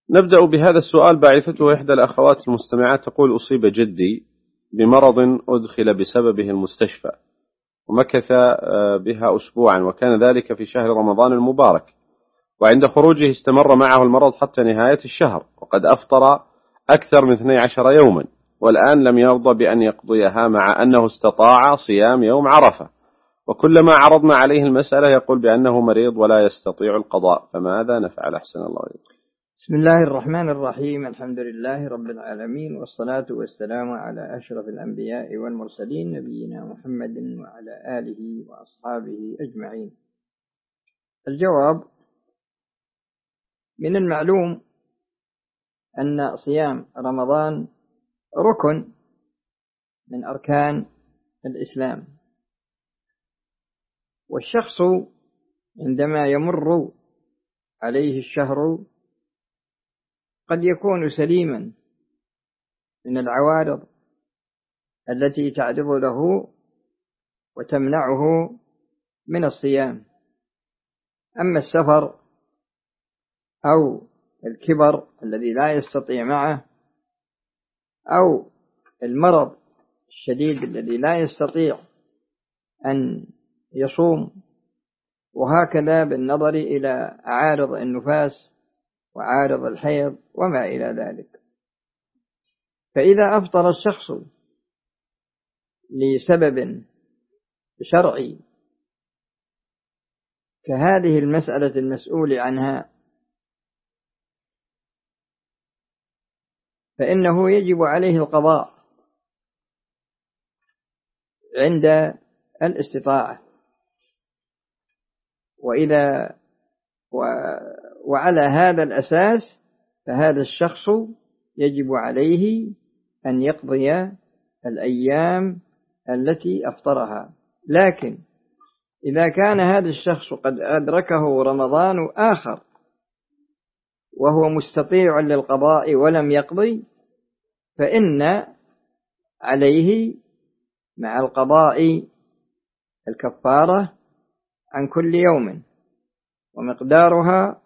نبدأ بهذا السؤال. باعثته إحدى الأخوات المستمعات تقول: أصيب جدي بمرض أدخل بسببه المستشفى ومكث بها أسبوعا، وكان ذلك في شهر رمضان المبارك، وعند خروجه استمر معه المرض حتى نهاية الشهر، وقد أفطر أكثر من 12 يوما، والآن لم يرضى بأن يقضيها مع أنه استطاع صيام يوم عرفة، وكلما عرضنا عليه المسألة يقول بأنه مريض ولا يستطيع القضاء، فماذا نفعل؟ أحسن الله إليكم. بسم الله الرحمن الرحيم. الحمد لله رب العالمين، والصلاة والسلام على أشرف الأنبياء والمرسلين، نبينا محمد وعلى آله وأصحابه أجمعين. الجواب: من المعلوم أن صيام رمضان ركن من أركان الإسلام، والشخص عندما يمر عليه الشهر قد يكون سليما من العوارض التي تعرض له وتمنعه من الصيام، أما السفر أو الكبر الذي لا يستطيع معه أو المرض الشديد الذي لا يستطيع أن يصوم، وهكذا بالنظر إلى عارض النفاس وعارض الحيض وما إلى ذلك. فإذا أفطر الشخص لسبب شرعي كهذه المسألة المسؤول عنها، فإنه يجب عليه القضاء عند الاستطاعة، وعلى هذا الأساس فهذا الشخص يجب عليه أن يقضي الأيام التي أفطرها. لكن إذا كان هذا الشخص قد أدركه رمضان آخر وهو مستطيع للقضاء ولم يقضي، فإن عليه مع القضاء الكفارة عن كل يوم، ومقدارها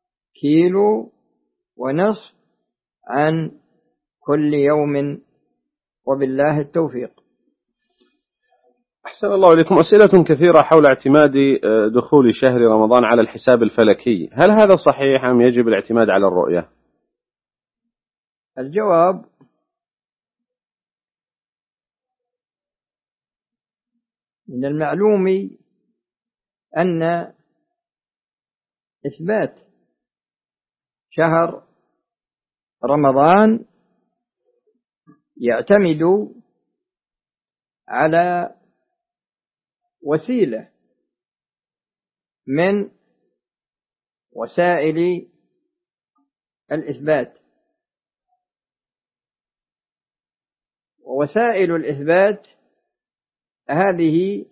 1.5 كيلو عن كل يوم، وبالله التوفيق. أحسن الله إليكم. أسئلة كثيرة حول اعتماد دخول شهر رمضان على الحساب الفلكي، هل هذا صحيح أم يجب الاعتماد على الرؤية؟ الجواب: من المعلوم أن إثبات شهر رمضان يعتمد على وسيلة من وسائل الإثبات، ووسائل الإثبات هذه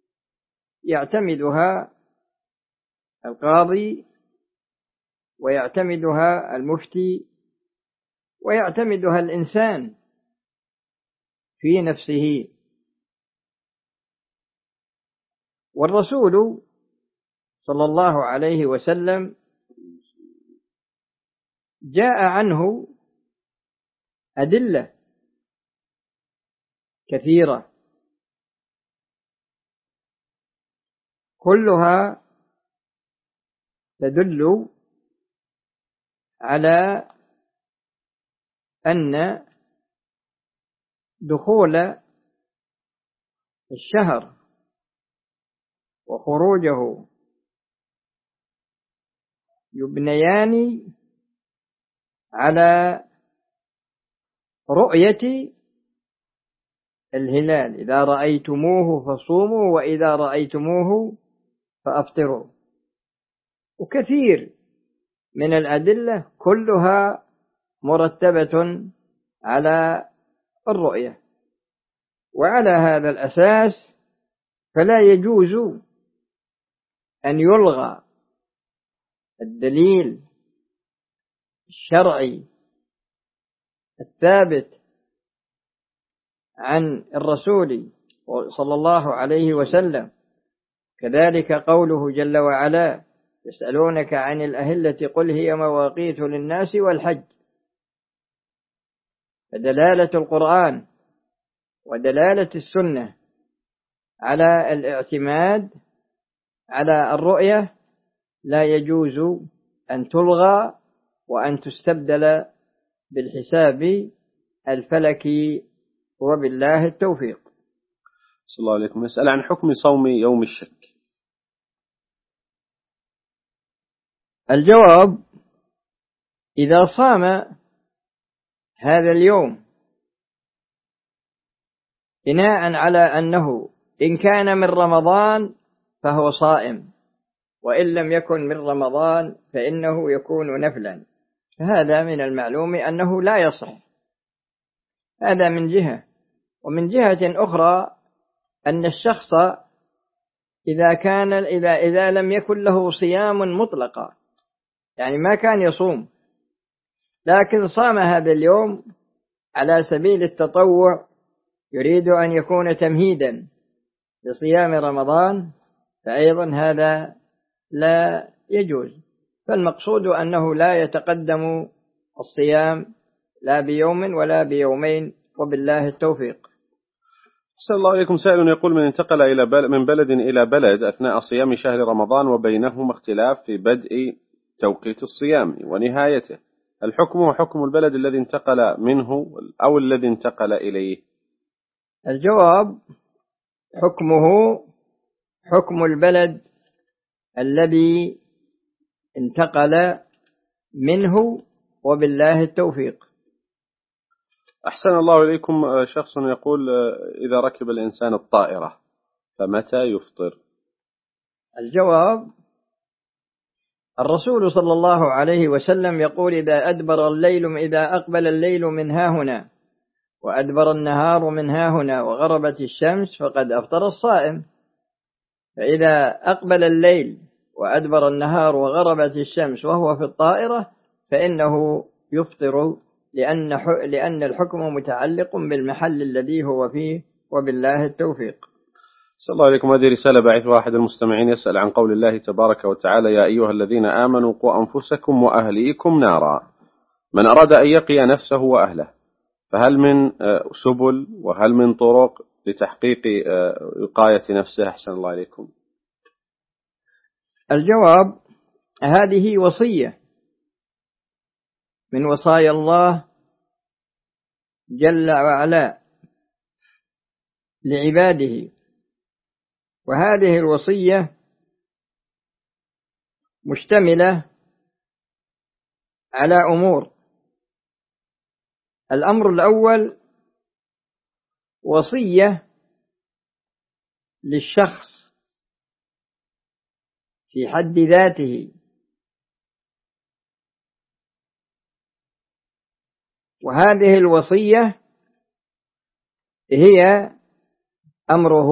يعتمدها القاضي ويعتمدها المفتي ويعتمدها الإنسان في نفسه. والرسول صلى الله عليه وسلم جاء عنه أدلة كثيرة كلها تدل على أن دخول الشهر وخروجه يبنيان على رؤية الهلال: إذا رأيتموه فصوموا وإذا رأيتموه فأفطروا. وكثير من الأدلة كلها مرتبة على الرؤية، وعلى هذا الأساس فلا يجوز أن يلغى الدليل الشرعي الثابت عن الرسول صلى الله عليه وسلم، كذلك قوله جل وعلا: يسألونك عن الأهلة قل هي مواقيت للناس والحج. فدلالة القرآن ودلالة السنة على الاعتماد على الرؤية لا يجوز أن تلغى وأن تستبدل بالحساب الفلكي، وبالله التوفيق. صلى الله عليكم. يسأل عن حكم صوم يوم الشك. الجواب: إذا صام هذا اليوم بناء على أنه إن كان من رمضان فهو صائم، وإن لم يكن من رمضان فإنه يكون نفلا، فهذا من المعلوم أنه لا يصح. هذا من جهة. ومن جهة أخرى أن الشخص إذا لم يكن له صيام مطلقا، يعني ما كان يصوم لكن صام هذا اليوم على سبيل التطوع، يريد أن يكون تمهيدا لصيام رمضان، فأيضا هذا لا يجوز. فالمقصود أنه لا يتقدم الصيام لا بيوم ولا بيومين، وبالله التوفيق. صلى الله عليكم. سائل يقول: من انتقل من بلد إلى بلد أثناء صيام شهر رمضان وبينهما اختلاف في بدء توقيت الصيام ونهايته، الحكم وحكم البلد الذي انتقل منه أو الذي انتقل إليه؟ الجواب: حكمه حكم البلد الذي انتقل منه، وبالله التوفيق. أحسن الله إليكم. شخص يقول: إذا ركب الإنسان الطائرة فمتى يفطر؟ الجواب: الرسول صلى الله عليه وسلم يقول: إذا أقبل الليل من هاهنا وأدبر النهار من هاهنا وغربت الشمس فقد أفطر الصائم. فإذا أقبل الليل وأدبر النهار وغربت الشمس وهو في الطائرة فإنه يفطر، لأن الحكم متعلق بالمحل الذي هو فيه، وبالله التوفيق. صلى الله عليكم. هذه رسالة بعثها أحد المستمعين يسأل عن قول الله تبارك وتعالى: يا أيها الذين آمنوا قوا أنفسكم وأهليكم نارا. من أراد أن يقي نفسه وأهله، فهل من سبل وهل من طرق لتحقيق وقاية نفسه؟ أحسن الله عليكم. الجواب: هذه وصية من وصايا الله جل وعلا لعباده، وهذه الوصية مشتملة على أمور. الأمر الأول وصية للشخص في حد ذاته، وهذه الوصية هي أمره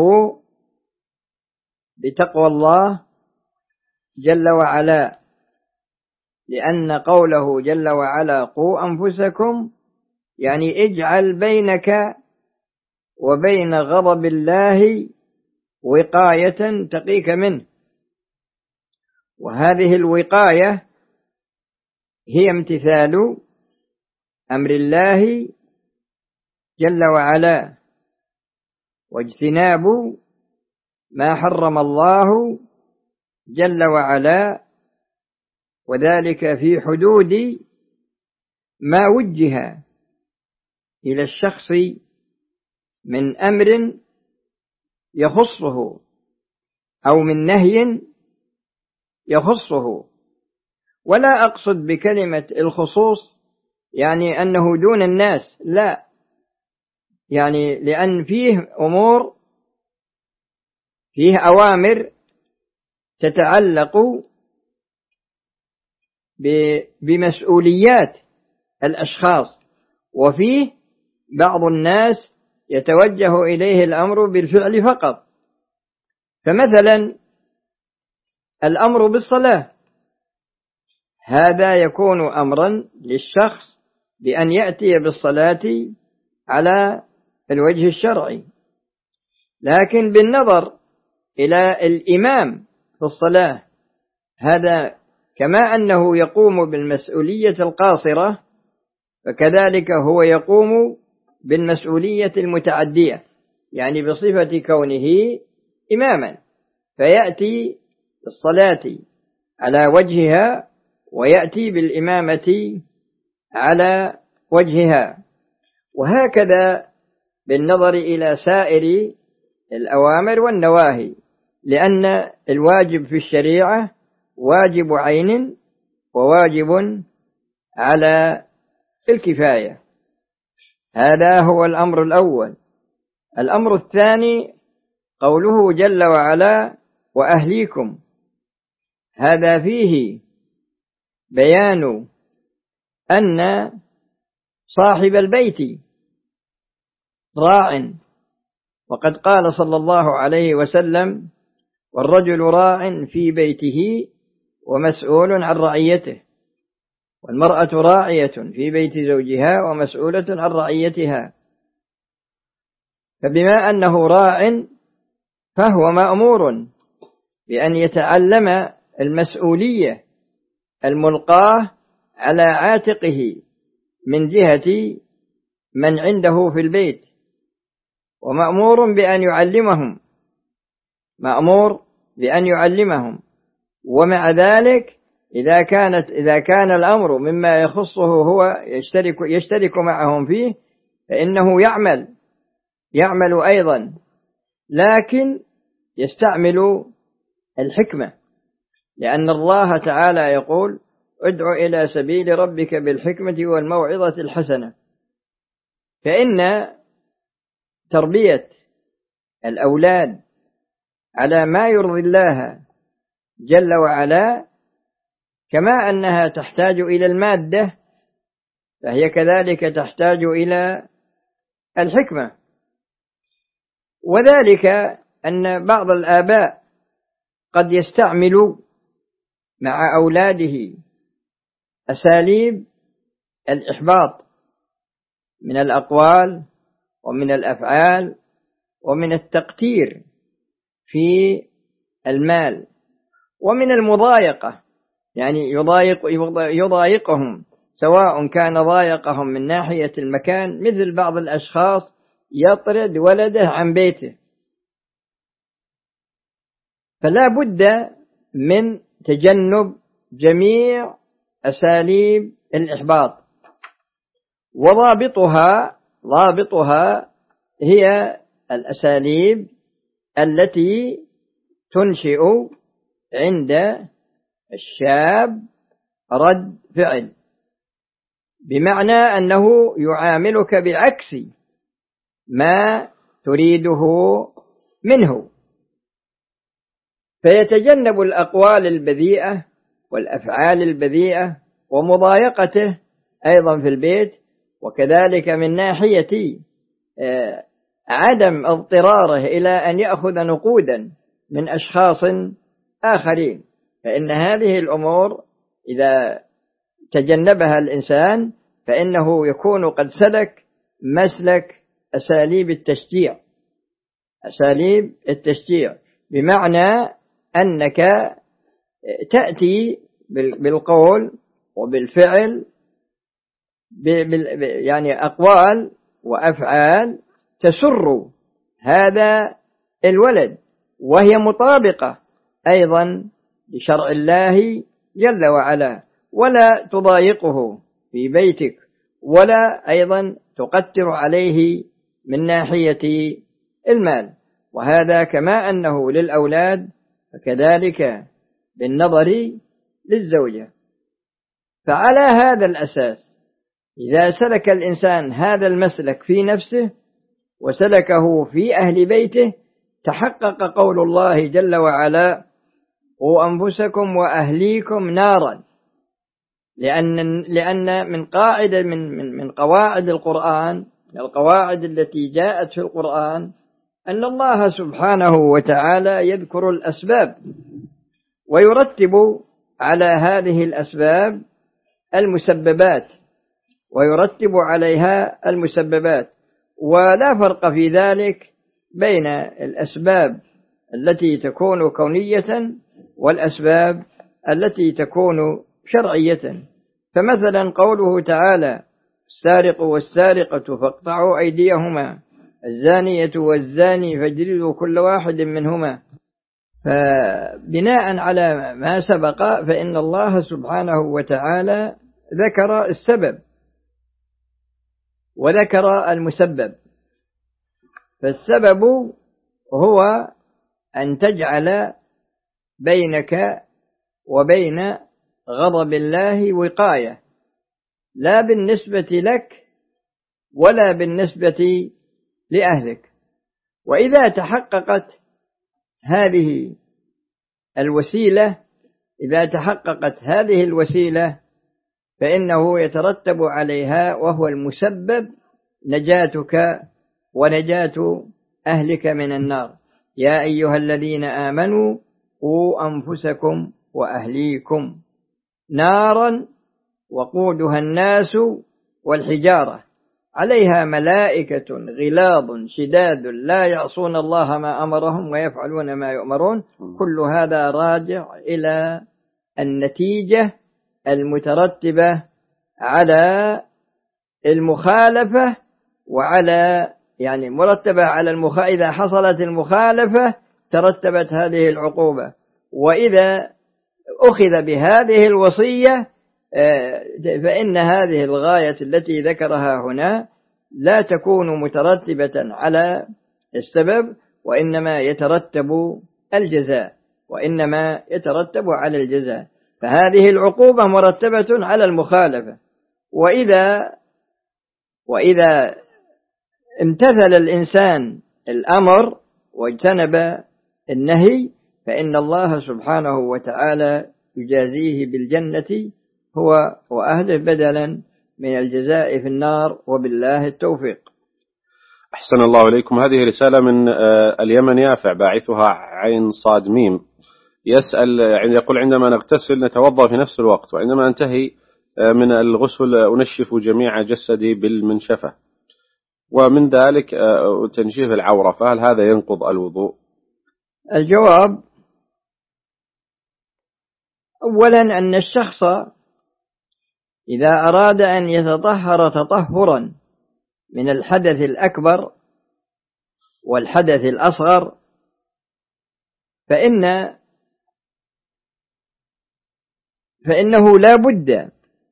بتقوى الله جل وعلا، لأن قوله جل وعلا: قوا أنفسكم، يعني اجعل بينك وبين غضب الله وقاية تقيك منه. وهذه الوقاية هي امتثال أمر الله جل وعلا، واجتناب ما حرم الله جل وعلا، وذلك في حدود ما وجه إلى الشخص من أمر يخصه أو من نهي يخصه. ولا أقصد بكلمة الخصوص يعني أنه دون الناس، لا، يعني لأن فيه أمور، فيه أوامر تتعلق بمسؤوليات الأشخاص، وفيه بعض الناس يتوجه إليه الأمر بالفعل فقط. فمثلا الأمر بالصلاة، هذا يكون أمرا للشخص بأن يأتي بالصلاة على الوجه الشرعي، لكن بالنظر إلى الإمام في الصلاة هذا كما أنه يقوم بالمسؤولية القاصرة، فكذلك هو يقوم بالمسؤولية المتعدية، يعني بصفة كونه إماما، فيأتي الصلاة على وجهها ويأتي بالإمامة على وجهها. وهكذا بالنظر إلى سائر الأوامر والنواهي، لأن الواجب في الشريعة واجب عين وواجب على الكفاية. هذا هو الأمر الأول. الأمر الثاني قوله جل وعلا وأهليكم، هذا فيه بيان أن صاحب البيت راع، وقد قال صلى الله عليه وسلم والرجل راع في بيته ومسؤول عن رعيته، والمرأة راعية في بيت زوجها ومسؤولة عن رعيتها. فبما أنه راع فهو مأمور بأن يتعلم المسؤولية الملقاة على عاتقه من جهة من عنده في البيت، ومأمور بأن يعلمهم، مأمور بأن يعلمهم. ومع ذلك إذا كان الأمر مما يخصه هو يشترك معهم فيه، فإنه يعمل أيضا، لكن يستعمل الحكمة، لأن الله تعالى يقول ادع إلى سبيل ربك بالحكمة والموعظة الحسنة. فإن تربية الأولاد على ما يرضي الله جل وعلا، كما أنها تحتاج إلى المادة، فهي كذلك تحتاج إلى الحكمة. وذلك أن بعض الآباء قد يستعمل مع أولاده أساليب الإحباط من الأقوال ومن الأفعال ومن التقتير في المال ومن المضايقة، يعني يضايقهم، سواء كان ضايقهم من ناحية المكان، مثل بعض الأشخاص يطرد ولده عن بيته. فلا بد من تجنب جميع أساليب الإحباط، ضابطها هي الأساليب التي تنشئ عند الشاب رد فعل، بمعنى أنه يعاملك بعكس ما تريده منه، فيتجنب الأقوال البذيئة والأفعال البذيئة ومضايقته أيضا في البيت، وكذلك من ناحية عدم اضطراره إلى أن يأخذ نقودا من أشخاص آخرين. فإن هذه الأمور إذا تجنبها الإنسان فإنه يكون قد سلك مسلك أساليب التشجيع، بمعنى أنك تأتي بالقول وبالفعل، يعني أقوال وأفعال تسر هذا الولد، وهي مطابقة أيضا لشرع الله جل وعلا، ولا تضايقه في بيتك ولا أيضا تقتر عليه من ناحية المال. وهذا كما أنه للأولاد فكذلك بالنظر للزوجة. فعلى هذا الأساس إذا سلك الإنسان هذا المسلك في نفسه وسلكه في أهل بيته، تحقق قول الله جل وعلا قوا أنفسكم وأهليكم نارا، لأن من قاعدة من قواعد القرآن، القواعد التي جاءت في القرآن، أن الله سبحانه وتعالى يذكر الأسباب ويرتب على هذه الأسباب المسببات، ويرتب عليها المسببات، ولا فرق في ذلك بين الأسباب التي تكون كونية والأسباب التي تكون شرعية. فمثلا قوله تعالى: السارق والسارقة فاقطعوا أيديهما، الزانية والزاني فاجلدوا كل واحد منهما. فبناء على ما سبق فإن الله سبحانه وتعالى ذكر السبب وذكر المسبب. فالسبب هو أن تجعل بينك وبين غضب الله وقاية، لا بالنسبة لك ولا بالنسبة لأهلك. وإذا تحققت هذه الوسيلة فإنه يترتب عليها، وهو المسبب، نجاتك ونجاة أهلك من النار. يا أيها الذين آمنوا قوا أنفسكم وأهليكم نارا وقودها الناس والحجارة عليها ملائكة غلاظ شداد لا يعصون الله ما أمرهم ويفعلون ما يؤمرون. كل هذا راجع إلى النتيجة المترتبة على المخالفة، وعلى مرتبة على إذا حصلت المخالفة ترتبت هذه العقوبة، وإذا أخذ بهذه الوصية فإن هذه الغاية التي ذكرها هنا لا تكون مترتبة على السبب، وإنما يترتب على الجزاء. فهذه العقوبة مرتبة على المخالفة. وإذا امتثل الإنسان الأمر واجتنب النهي فإن الله سبحانه وتعالى يجازيه بالجنة هو وأهله بدلا من الجزاء في النار، وبالله التوفيق. أحسن الله إليكم. هذه رسالة من اليمن يافع، باعثها عين صاد ميم، يسأل يقول: عندما نغتسل نتوضأ في نفس الوقت، وعندما انتهي من الغسل أنشف جميع جسدي بالمنشفة، ومن ذلك تنشيف العورة، فهل هذا ينقض الوضوء؟ الجواب: أولا أن الشخص إذا أراد أن يتطهر تطهرا من الحدث الأكبر والحدث الأصغر فإنه لا بد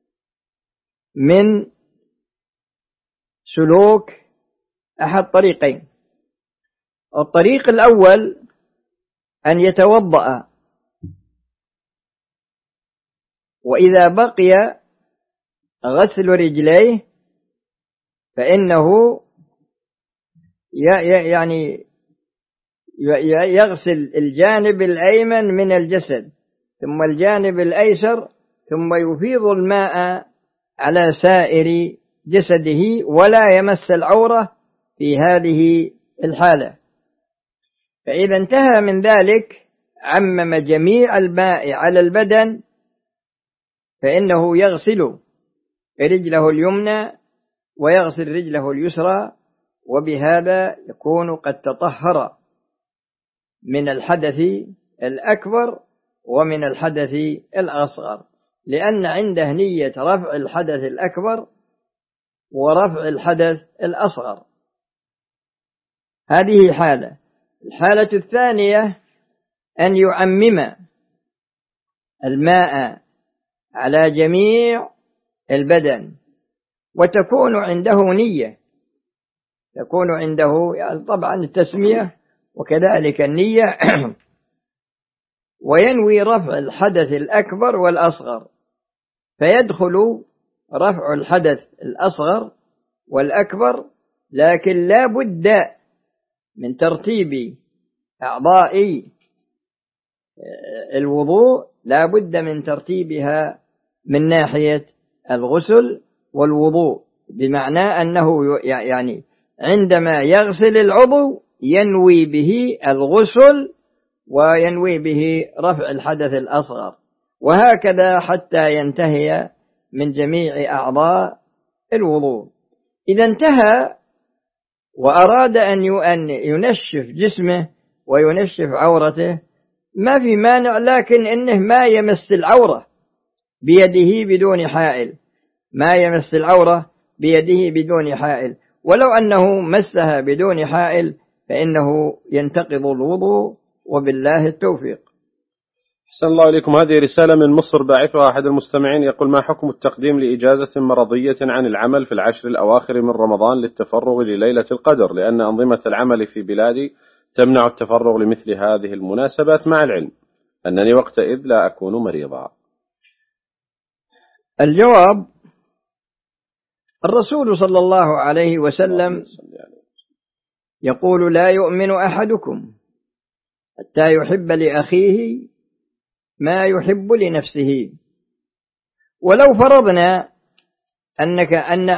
من سلوك أحد طريقين. الطريق الأول أن يتوضأ، وإذا بقي غسل رجليه فإنه يغسل الجانب الأيمن من الجسد ثم الجانب الأيسر، ثم يفيض الماء على سائر جسده ولا يمس العورة في هذه الحالة. فإذا انتهى من ذلك عمم جميع الماء على البدن، فإنه يغسل رجله اليمنى ويغسل رجله اليسرى، وبهذا يكون قد تطهر من الحدث الأكبر ومن الحدث الأصغر، لأن عنده نية رفع الحدث الأكبر ورفع الحدث الأصغر. هذه حالة. الحالة الثانية أن يعمم الماء على جميع البدن، وتكون عنده نية، تكون عنده طبعا التسمية وكذلك النية، وينوي رفع الحدث الأكبر والأصغر، فيدخل رفع الحدث الأصغر والأكبر. لكن لا بد من ترتيب أعضاء الوضوء، لا بد من ترتيبها من ناحية الغسل والوضوء، بمعنى أنه عندما يغسل العضو ينوي به الغسل وينوي به رفع الحدث الأصغر، وهكذا حتى ينتهي من جميع أعضاء الوضوء. إذا انتهى وأراد أن ينشف جسمه وينشف عورته، ما في مانع، لكن إنه ما يمس العورة بيده بدون حائل، ما يمس العورة بيده بدون حائل، ولو أنه مسها بدون حائل فإنه ينتقض الوضوء، وبالله التوفيق. أحسن الله إليكم. هذه رسالة من مصر باعثها أحد المستمعين يقول: ما حكم التقديم لإجازة مرضية عن العمل في العشر الأواخر من رمضان للتفرغ لليلة القدر، لأن أنظمة العمل في بلادي تمنع التفرغ لمثل هذه المناسبات، مع العلم أنني وقتئذ لا أكون مريضا. الجواب: الرسول صلى الله عليه وسلم يقول: لا يؤمن أحدكم حتى يحب لأخيه ما يحب لنفسه. ولو فرضنا أن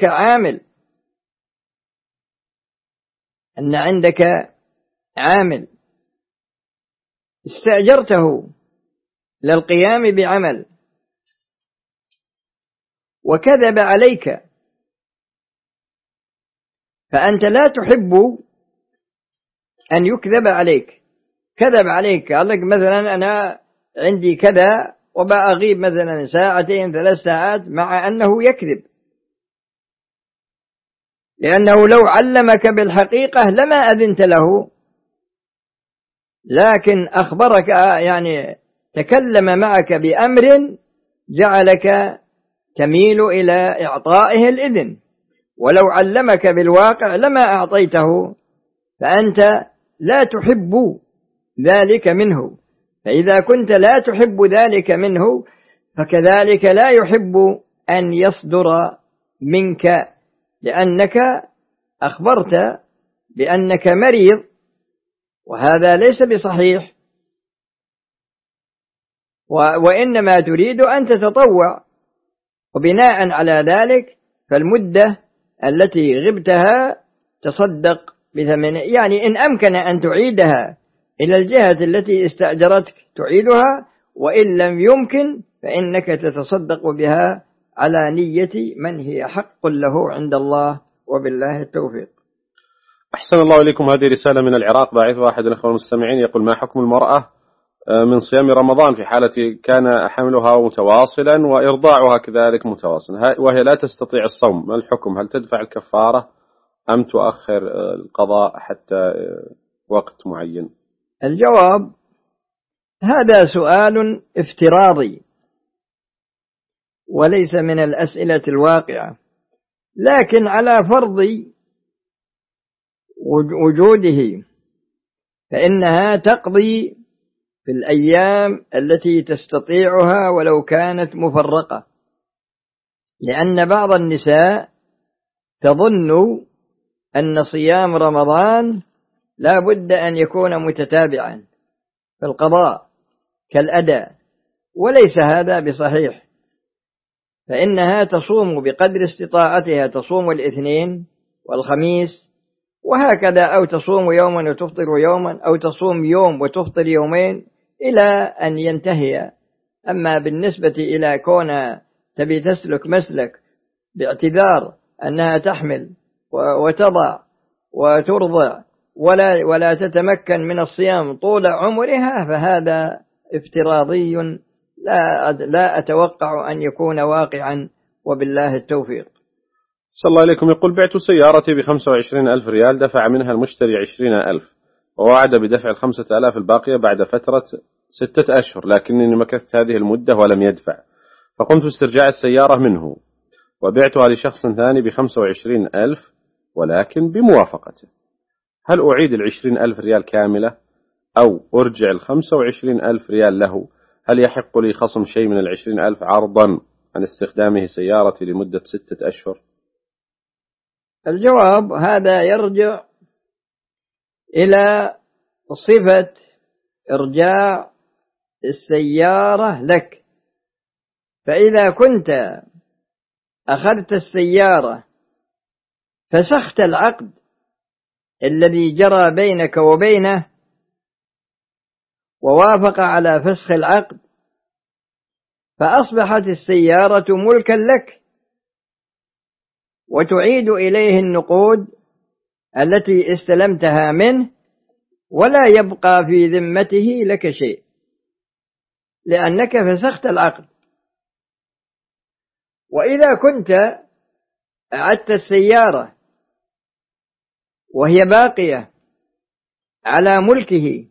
عندك عامل استأجرته للقيام بعمل وكذب عليك، فأنت لا تحب أن يكذب عليك. كذب عليك، قال لك مثلا أنا عندي كذا وبأغيب مثلا ساعتين 3 ساعات، مع أنه يكذب، لأنه لو علمك بالحقيقة لما أذنت له، لكن أخبرك، يعني تكلم معك بأمر جعلك تميل إلى إعطائه الإذن، ولو علمك بالواقع لما أعطيته، فأنت لا تحب ذلك منه. فإذا كنت لا تحب ذلك منه، فكذلك لا يحب أن يصدر منك، لأنك أخبرت بأنك مريض، وهذا ليس بصحيح، وإنما تريد أن تتطوع، وبناء على ذلك فالمدة التي غبتها تصدق بثمن، يعني إن أمكن أن تعيدها إلى الجهة التي استأجرتك تعيدها، وإن لم يمكن فإنك تتصدق بها على نية من هي حق له عند الله، وبالله التوفيق. أحسن الله إليكم. هذه رسالة من العراق باعثها أحد الأخوة المستمعين يقول: ما حكم المرأة من صيام رمضان في حالة كان حملها متواصلا وإرضاعها كذلك متواصلا، وهي لا تستطيع الصوم، ما الحكم؟ هل تدفع الكفارة أم تؤخر القضاء حتى وقت معين؟ الجواب: هذا سؤال افتراضي وليس من الأسئلة الواقعة، لكن على فرض وجوده فإنها تقضي في الأيام التي تستطيعها ولو كانت مفرقة، لأن بعض النساء تظن أن صيام رمضان لا بد أن يكون متتابعا في القضاء كالأداء، وليس هذا بصحيح، فإنها تصوم بقدر استطاعتها، تصوم الاثنين والخميس وهكذا، أو تصوم يوما وتفطر يوما، أو تصوم يوم وتفطر يومين إلى أن ينتهي. أما بالنسبة إلى كون تبي تسلك مسلك باعتذار أنها تحمل وتضع وترضع ولا تتمكن من الصيام طول عمرها، فهذا افتراضي لا أتوقع أن يكون واقعا، وبالله التوفيق. صلى الله عليكم. يقول: بعت سيارتي ب25,000 ريال، دفع منها المشتري 20,000 ووعد بدفع 5,000 الباقية بعد فترة 6 أشهر، لكنني مكثت هذه المدة ولم يدفع، فقمت باسترجاع السيارة منه وبعتها لشخص ثاني ب25,000 ولكن بموافقته. هل أعيد 20,000 ريال كاملة أو أرجع 25,000 ريال له؟ هل يحق لي خصم شيء من 20,000 عرضا عن استخدامه سيارتي لمدة 6 أشهر؟ الجواب: هذا يرجع إلى صفة إرجاع السيارة لك. فإذا كنت أخذت السيارة فسخت العقد الذي جرى بينك وبينه ووافق على فسخ العقد، فأصبحت السيارة ملكا لك، وتعيد إليه النقود التي استلمتها منه ولا يبقى في ذمته لك شيء، لأنك فسخت العقد. وإذا كنت أعدت السيارة وهي باقية على ملكه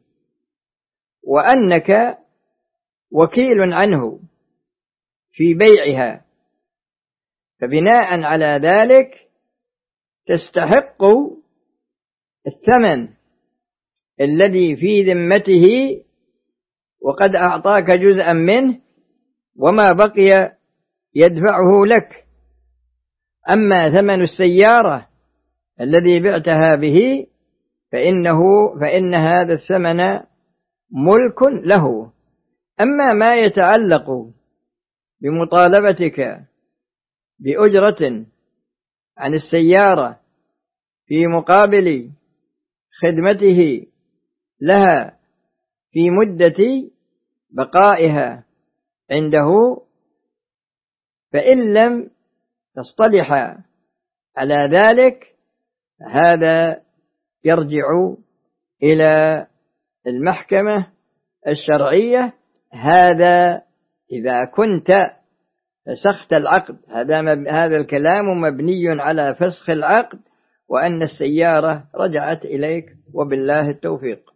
وأنك وكيل عنه في بيعها، فبناء على ذلك تستحق الثمن الذي في ذمته، وقد أعطاك جزءا منه وما بقي يدفعه لك. أما ثمن السيارة الذي بعتها به فإن هذا الثمن ملك له. أما ما يتعلق بمطالبتك بأجرة عن السيارة في مقابل خدمته لها في مدة بقائها عنده، فإن لم تصطلح على ذلك هذا يرجع إلى المحكمة الشرعية. هذا إذا كنت فسخت العقد. هذا الكلام مبني على فسخ العقد وأن السيارة رجعت إليك، وبالله التوفيق.